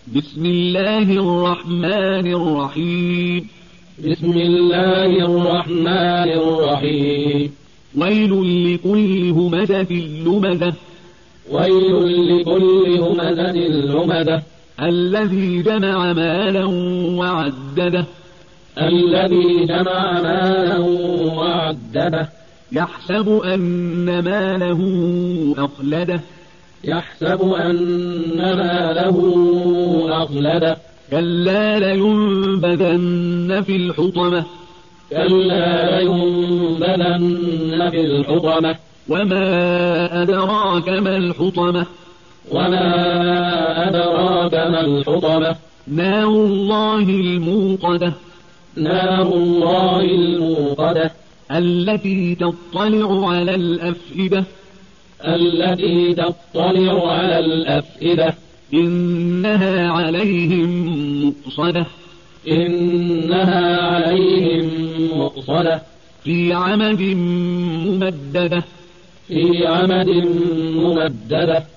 بسم الله الرحمن الرحيم. بسم الله الرحمن الرحيم. ويل لكل همزة لمزة. ويل لكل همزة لمزة. الذي جمع مالا وعدده. الذي جمع مالا وعدده. يحسب أن ماله أخلده. يحسب أن ماله أخلده. كلا لينبذن في الحطمة. كلا لينبذن في الحطمة. وما أدراك ما الحطمة. وما أدراك ما الحطمة. نار الله الموقدة. نار الله الموقدة. التي تطلع على الأفئدة. التي تطلع على الأفئدة. إنها عليهم مؤصدة. إنها عليهم مؤصدة. في عمد ممددة. في عمد ممددة.